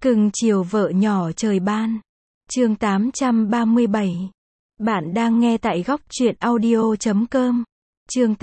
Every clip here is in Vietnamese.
Cưng chiều vợ nhỏ trời ban. Chương 837. Bạn đang nghe tại góc truyện audio.com. Chương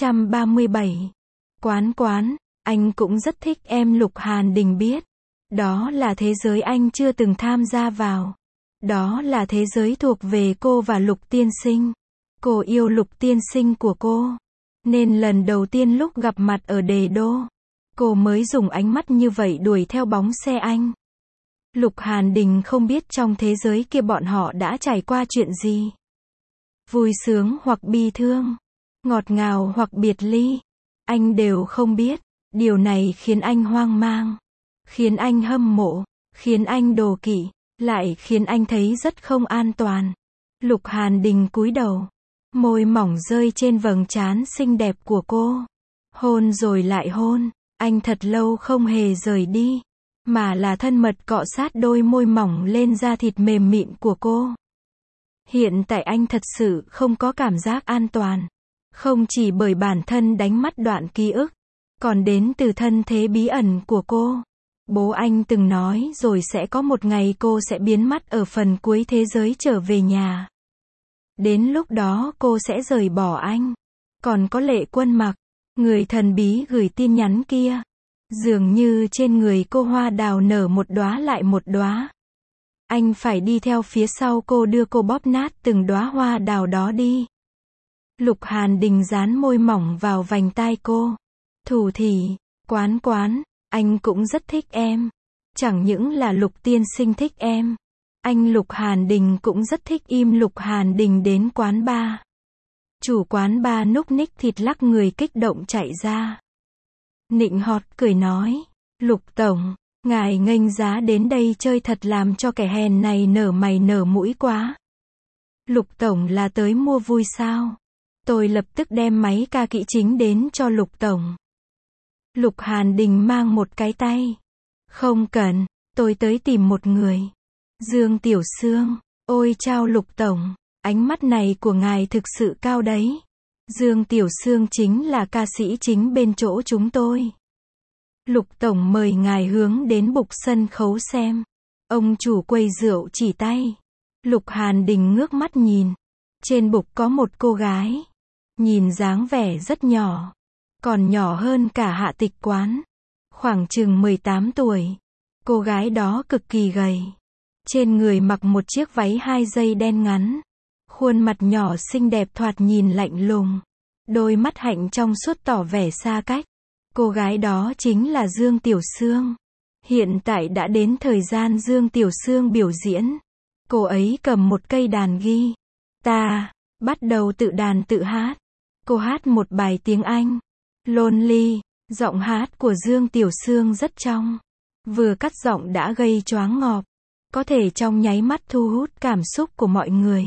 837. Quán, anh cũng rất thích em. Lục Hàn Đình biết. Đó là thế giới anh chưa từng tham gia vào. Đó là thế giới thuộc về cô và Lục tiên sinh. Cô yêu Lục tiên sinh của cô. Nên lần đầu tiên lúc gặp mặt ở Đề Đô, cô mới dùng ánh mắt như vậy đuổi theo bóng xe anh. Lục Hàn Đình không biết trong thế giới kia bọn họ đã trải qua chuyện gì. Vui sướng hoặc bi thương, ngọt ngào hoặc biệt ly, anh đều không biết. Điều này khiến anh hoang mang, khiến anh hâm mộ, khiến anh đố kỵ, lại khiến anh thấy rất không an toàn. Lục Hàn Đình cúi đầu, môi mỏng rơi trên vầng trán xinh đẹp của cô. Hôn rồi lại hôn, anh thật lâu không hề rời đi, mà là thân mật cọ sát đôi môi mỏng lên da thịt mềm mịn của cô. Hiện tại anh thật sự không có cảm giác an toàn. Không chỉ bởi bản thân đánh mất đoạn ký ức, còn đến từ thân thế bí ẩn của cô. Bố anh từng nói rồi sẽ có một ngày cô sẽ biến mất ở phần cuối thế giới trở về nhà. Đến lúc đó cô sẽ rời bỏ anh. Còn có Lệ Quân Mặc, người thần bí gửi tin nhắn kia. Dường như trên người cô hoa đào nở một đóa lại một đóa. Anh phải đi theo phía sau cô đưa cô bóp nát từng đóa hoa đào đó đi. Lục Hàn Đình dán môi mỏng vào vành tai cô. Thủ thỉ, quán, anh cũng rất thích em. Chẳng những là Lục tiên sinh thích em, anh Lục Hàn Đình cũng rất thích im. Lục Hàn Đình đến quán bar. Chủ quán bar núc ních thịt lắc người kích động chạy ra. Nịnh hót cười nói, Lục tổng, ngài nghênh giá đến đây chơi thật làm cho kẻ hèn này nở mày nở mũi quá. Lục tổng là tới mua vui sao? Tôi lập tức đem máy ca kỹ chính đến cho Lục tổng. Lục Hàn Đình mang một cái tay. Không cần, tôi tới tìm một người. Dương Tiểu Sương. Ôi chao Lục tổng, ánh mắt này của ngài thực sự cao đấy. Dương Tiểu Sương chính là ca sĩ chính bên chỗ chúng tôi. Lục tổng mời ngài hướng đến bục sân khấu xem. Ông chủ quầy rượu chỉ tay. Lục Hàn Đình ngước mắt nhìn. Trên bục có một cô gái. Nhìn dáng vẻ rất nhỏ. Còn nhỏ hơn cả Hạ Tịch Quán. Khoảng chừng 18 tuổi. Cô gái đó cực kỳ gầy. Trên người mặc một chiếc váy 2 dây đen ngắn. Khuôn mặt nhỏ xinh đẹp thoạt nhìn lạnh lùng. Đôi mắt hạnh trong suốt tỏ vẻ xa cách. Cô gái đó chính là Dương Tiểu Sương. Hiện tại đã đến thời gian Dương Tiểu Sương biểu diễn. Cô ấy cầm một cây đàn guitar, bắt đầu tự đàn tự hát. Cô hát một bài tiếng Anh, Lonely. Giọng hát của Dương Tiểu Sương rất trong. Vừa cắt giọng đã gây choáng ngợp. Có thể trong nháy mắt thu hút cảm xúc của mọi người.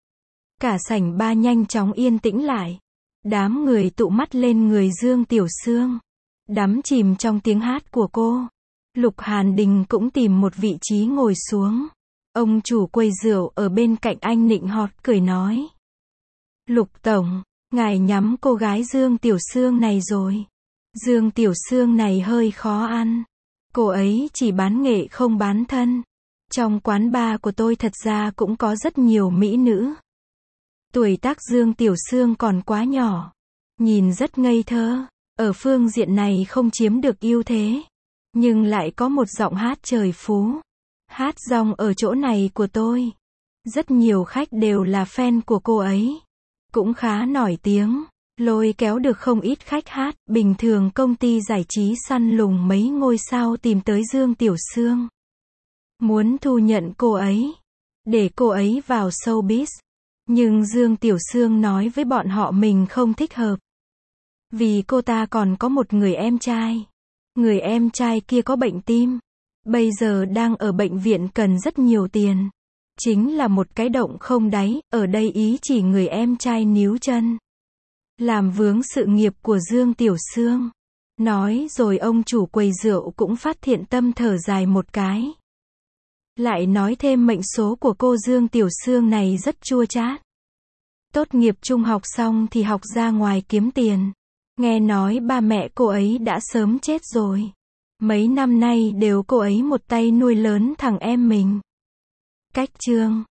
Cả sảnh ba nhanh chóng yên tĩnh lại. Đám người tụ mắt lên người Dương Tiểu Sương, đắm chìm trong tiếng hát của cô. Lục Hàn Đình cũng tìm một vị trí ngồi xuống. Ông chủ quầy rượu ở bên cạnh anh nịnh hót cười nói, Lục tổng, ngài nhắm cô gái Dương Tiểu Sương này rồi. Dương Tiểu Sương này hơi khó ăn. Cô ấy chỉ bán nghệ không bán thân. Trong quán bar của tôi thật ra cũng có rất nhiều mỹ nữ. Tuổi tác Dương Tiểu Sương còn quá nhỏ. Nhìn rất ngây thơ. Ở phương diện này không chiếm được ưu thế. Nhưng lại có một giọng hát trời phú. Hát rong ở chỗ này của tôi. Rất nhiều khách đều là fan của cô ấy. Cũng khá nổi tiếng. Lôi kéo được không ít khách hát. Bình thường công ty giải trí săn lùng mấy ngôi sao tìm tới Dương Tiểu Sương. Muốn thu nhận cô ấy. Để cô ấy vào showbiz. Nhưng Dương Tiểu Sương nói với bọn họ mình không thích hợp. Vì cô ta còn có một người em trai. Người em trai kia có bệnh tim. Bây giờ đang ở bệnh viện cần rất nhiều tiền. Chính là một cái động không đáy. Ở đây ý chỉ người em trai níu chân. Làm vướng sự nghiệp của Dương Tiểu Sương. Nói rồi ông chủ quầy rượu cũng phát thiện tâm thở dài một cái. Lại nói thêm mệnh số của cô Dương Tiểu Sương này rất chua chát. Tốt nghiệp trung học xong thì học ra ngoài kiếm tiền. Nghe nói ba mẹ cô ấy đã sớm chết rồi. Mấy năm nay đều cô ấy một tay nuôi lớn thằng em mình. Cách chương